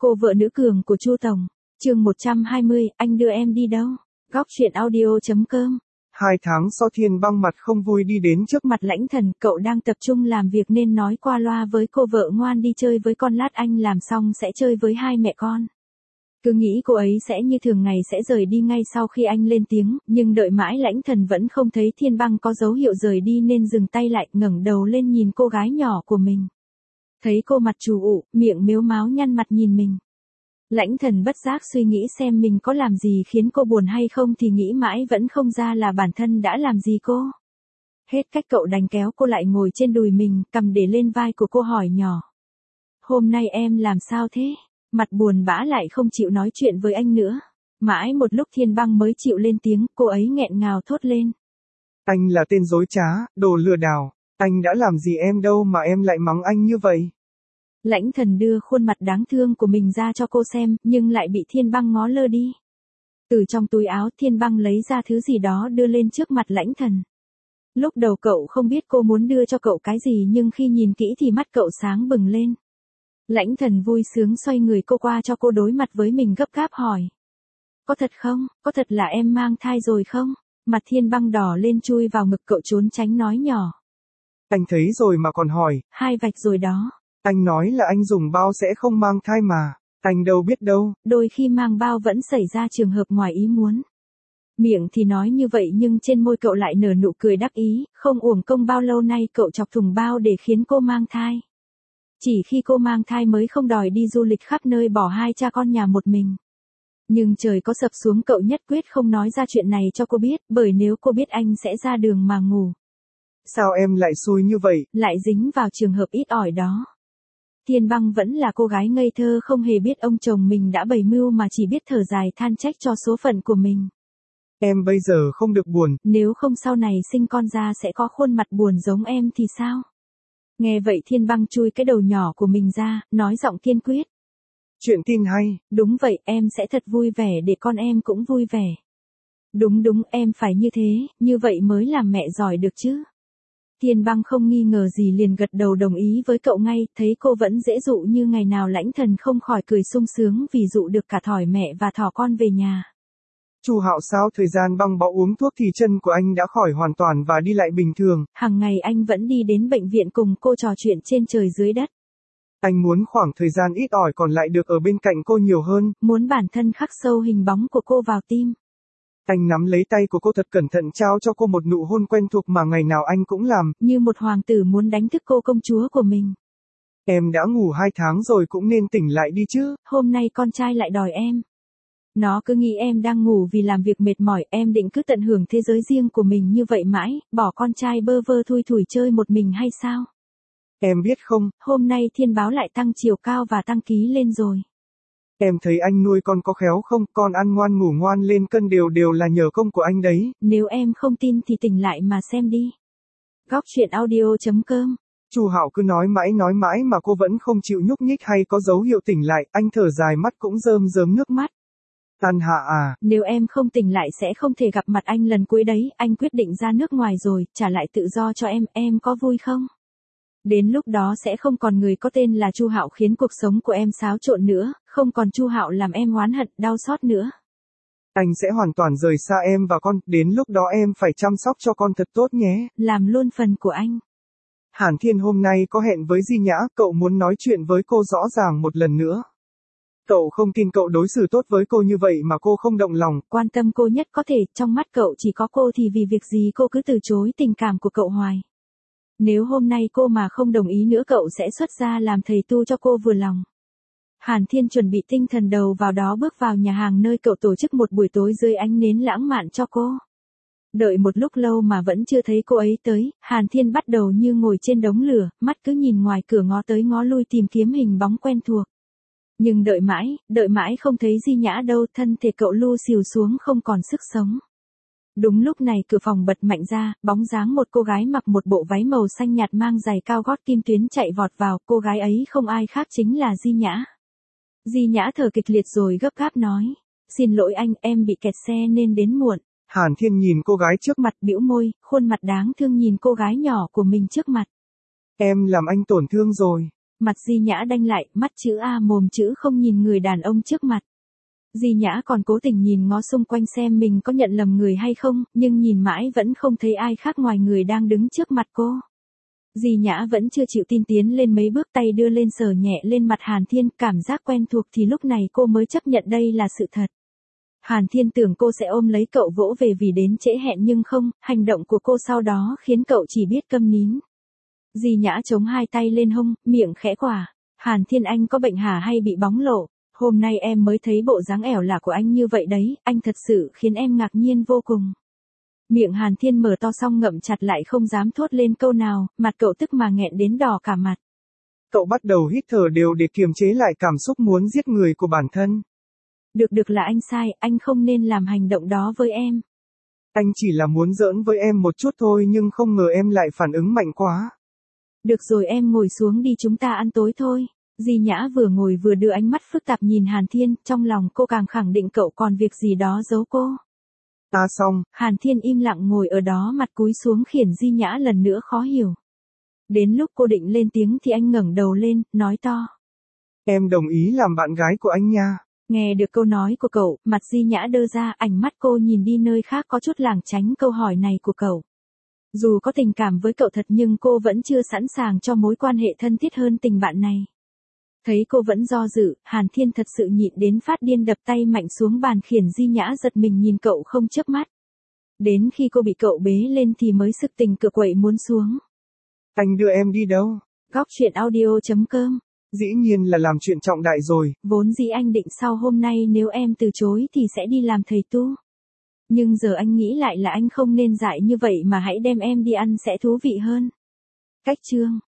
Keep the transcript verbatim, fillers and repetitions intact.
Cô vợ nữ cường của Chu Tổng. Chương một trăm hai mươi, anh đưa em đi đâu? Góc truyện audio.com. Hai tháng sau Thiên Băng mặt không vui đi đến trước mặt Lãnh Thần, cậu đang tập trung làm việc nên nói qua loa với cô vợ ngoan đi chơi với con, lát anh làm xong sẽ chơi với hai mẹ con. Cứ nghĩ cô ấy sẽ như thường ngày sẽ rời đi ngay sau khi anh lên tiếng, nhưng đợi mãi Lãnh Thần vẫn không thấy Thiên Băng có dấu hiệu rời đi nên dừng tay lại, ngẩng đầu lên nhìn cô gái nhỏ của mình. Thấy cô mặt trù ụ, miệng mếu máo nhăn mặt nhìn mình. Lãnh Thần bất giác suy nghĩ xem mình có làm gì khiến cô buồn hay không thì nghĩ mãi vẫn không ra là bản thân đã làm gì cô. Hết cách cậu đành kéo cô lại ngồi trên đùi mình, cầm để lên vai của cô hỏi nhỏ. Hôm nay em làm sao thế? Mặt buồn bã lại không chịu nói chuyện với anh nữa. Mãi một lúc Thiên Băng mới chịu lên tiếng, cô ấy nghẹn ngào thốt lên. Anh là tên dối trá, đồ lừa đảo, anh đã làm gì em đâu mà em lại mắng anh như vậy. Lãnh Thần đưa khuôn mặt đáng thương của mình ra cho cô xem, nhưng lại bị Thiên Băng ngó lơ đi. Từ trong túi áo Thiên Băng lấy ra thứ gì đó đưa lên trước mặt Lãnh Thần. Lúc đầu cậu không biết cô muốn đưa cho cậu cái gì nhưng khi nhìn kỹ thì mắt cậu sáng bừng lên. Lãnh Thần vui sướng xoay người cô qua cho cô đối mặt với mình gấp gáp hỏi. Có thật không? Có thật là em mang thai rồi không? Mặt Thiên Băng đỏ lên chui vào ngực cậu trốn tránh nói nhỏ. Anh thấy rồi mà còn hỏi. Hai vạch rồi đó. Anh nói là anh dùng bao sẽ không mang thai mà. Anh đâu biết đâu. Đôi khi mang bao vẫn xảy ra trường hợp ngoài ý muốn. Miệng thì nói như vậy nhưng trên môi cậu lại nở nụ cười đắc ý, không uổng công bao lâu nay cậu chọc thùng bao để khiến cô mang thai. Chỉ khi cô mang thai mới không đòi đi du lịch khắp nơi bỏ hai cha con nhà một mình. Nhưng trời có sập xuống cậu nhất quyết không nói ra chuyện này cho cô biết, bởi nếu cô biết anh sẽ ra đường mà ngủ. Sao em lại xui như vậy? Lại dính vào trường hợp ít ỏi đó. Thiên Băng vẫn là cô gái ngây thơ không hề biết ông chồng mình đã bày mưu mà chỉ biết thở dài than trách cho số phận của mình. Em bây giờ không được buồn. Nếu không sau này sinh con ra sẽ có khuôn mặt buồn giống em thì sao? Nghe vậy Thiên Băng chui cái đầu nhỏ của mình ra, nói giọng kiên quyết. Chuyện tin hay. Đúng vậy, em sẽ thật vui vẻ để con em cũng vui vẻ. Đúng đúng, em phải như thế, như vậy mới làm mẹ giỏi được chứ. Thiên Băng không nghi ngờ gì liền gật đầu đồng ý với cậu ngay, thấy cô vẫn dễ dụ như ngày nào Lãnh Thần không khỏi cười sung sướng vì dụ được cả thỏi mẹ và thỏ con về nhà. Chu Hạo sao thời gian Băng bỏ uống thuốc thì chân của anh đã khỏi hoàn toàn và đi lại bình thường. Hàng ngày anh vẫn đi đến bệnh viện cùng cô trò chuyện trên trời dưới đất. Anh muốn khoảng thời gian ít ỏi còn lại được ở bên cạnh cô nhiều hơn. Muốn bản thân khắc sâu hình bóng của cô vào tim. Anh nắm lấy tay của cô thật cẩn thận trao cho cô một nụ hôn quen thuộc mà ngày nào anh cũng làm. Như một hoàng tử muốn đánh thức cô công chúa của mình. Em đã ngủ hai tháng rồi cũng nên tỉnh lại đi chứ. Hôm nay con trai lại đòi em. Nó cứ nghĩ em đang ngủ vì làm việc mệt mỏi, em định cứ tận hưởng thế giới riêng của mình như vậy mãi, bỏ con trai bơ vơ thui thủi chơi một mình hay sao? Em biết không, hôm nay Thiên Báo lại tăng chiều cao và tăng ký lên rồi. Em thấy anh nuôi con có khéo không, con ăn ngoan ngủ ngoan lên cân đều đều là nhờ công của anh đấy. Nếu em không tin thì tỉnh lại mà xem đi. Góc truyện audio.com. Chu Hạo cứ nói mãi nói mãi mà cô vẫn không chịu nhúc nhích hay có dấu hiệu tỉnh lại, anh thở dài mắt cũng rơm rớm nước mắt. An Hạ à. Nếu em không tỉnh lại sẽ không thể gặp mặt anh lần cuối đấy, anh quyết định ra nước ngoài rồi, trả lại tự do cho em, em có vui không? Đến lúc đó sẽ không còn người có tên là Chu Hạo khiến cuộc sống của em xáo trộn nữa, không còn Chu Hạo làm em oán hận, đau xót nữa. Anh sẽ hoàn toàn rời xa em và con, đến lúc đó em phải chăm sóc cho con thật tốt nhé. Làm luôn phần của anh. Hàn Thiên hôm nay có hẹn với Di Nhã, cậu muốn nói chuyện với cô rõ ràng một lần nữa. Cậu không tin cậu đối xử tốt với cô như vậy mà cô không động lòng. Quan tâm cô nhất có thể, trong mắt cậu chỉ có cô thì vì việc gì cô cứ từ chối tình cảm của cậu hoài. Nếu hôm nay cô mà không đồng ý nữa cậu sẽ xuất ra làm thầy tu cho cô vừa lòng. Hàn Thiên chuẩn bị tinh thần đầu vào đó bước vào nhà hàng nơi cậu tổ chức một buổi tối dưới ánh nến lãng mạn cho cô. Đợi một lúc lâu mà vẫn chưa thấy cô ấy tới, Hàn Thiên bắt đầu như ngồi trên đống lửa, mắt cứ nhìn ngoài cửa ngó tới ngó lui tìm kiếm hình bóng quen thuộc. Nhưng đợi mãi, đợi mãi không thấy Di Nhã đâu, thân thể cậu lu xìu xuống không còn sức sống. Đúng lúc này cửa phòng bật mạnh ra, bóng dáng một cô gái mặc một bộ váy màu xanh nhạt mang giày cao gót kim tuyến chạy vọt vào, cô gái ấy không ai khác chính là Di Nhã. Di Nhã thở kịch liệt rồi gấp gáp nói, xin lỗi anh, em bị kẹt xe nên đến muộn. Hàn Thiên nhìn cô gái trước mặt bĩu môi, khuôn mặt đáng thương nhìn cô gái nhỏ của mình trước mặt. Em làm anh tổn thương rồi. Mặt Di Nhã đanh lại, mắt chữ A mồm chữ không nhìn người đàn ông trước mặt. Di Nhã còn cố tình nhìn ngó xung quanh xem mình có nhận lầm người hay không, nhưng nhìn mãi vẫn không thấy ai khác ngoài người đang đứng trước mặt cô. Di Nhã vẫn chưa chịu tin tiến lên mấy bước, tay đưa lên sờ nhẹ lên mặt Hàn Thiên, cảm giác quen thuộc thì lúc này cô mới chấp nhận đây là sự thật. Hàn Thiên tưởng cô sẽ ôm lấy cậu vỗ về vì đến trễ hẹn nhưng không, hành động của cô sau đó khiến cậu chỉ biết câm nín. Di Nhã chống hai tay lên hông, miệng khẽ quả. Hàn Thiên, anh có bệnh hả hay bị bóng lộ? Hôm nay em mới thấy bộ dáng ẻo lả của anh như vậy đấy, anh thật sự khiến em ngạc nhiên vô cùng. Miệng Hàn Thiên mở to xong ngậm chặt lại không dám thốt lên câu nào, mặt cậu tức mà nghẹn đến đỏ cả mặt. Cậu bắt đầu hít thở đều để kiềm chế lại cảm xúc muốn giết người của bản thân. Được được là anh sai, anh không nên làm hành động đó với em. Anh chỉ là muốn giỡn với em một chút thôi nhưng không ngờ em lại phản ứng mạnh quá. Được rồi, em ngồi xuống đi, chúng ta ăn tối thôi. Di Nhã vừa ngồi vừa đưa ánh mắt phức tạp nhìn Hàn Thiên, trong lòng cô càng khẳng định cậu còn việc gì đó giấu cô. Ta xong. Hàn Thiên im lặng ngồi ở đó, mặt cúi xuống khiển Di Nhã lần nữa khó hiểu. Đến lúc cô định lên tiếng thì anh ngẩng đầu lên, nói to. Em đồng ý làm bạn gái của anh nha. Nghe được câu nói của cậu, mặt Di Nhã đơ ra, ánh mắt cô nhìn đi nơi khác có chút lảng tránh câu hỏi này của cậu. Dù có tình cảm với cậu thật nhưng cô vẫn chưa sẵn sàng cho mối quan hệ thân thiết hơn tình bạn này. Thấy cô vẫn do dự, Hàn Thiên thật sự nhịn đến phát điên, đập tay mạnh xuống bàn khiển Di Nhã giật mình nhìn cậu không chớp mắt. Đến khi cô bị cậu bế lên thì mới sực tình cựa quậy muốn xuống. Anh đưa em đi đâu? Góc truyện audio chấm com. Dĩ nhiên là làm chuyện trọng đại rồi. Vốn dĩ anh định sau hôm nay nếu em từ chối thì sẽ đi làm thầy tu. Nhưng giờ anh nghĩ lại là anh không nên dại như vậy mà hãy đem em đi ăn sẽ thú vị hơn. Cách chương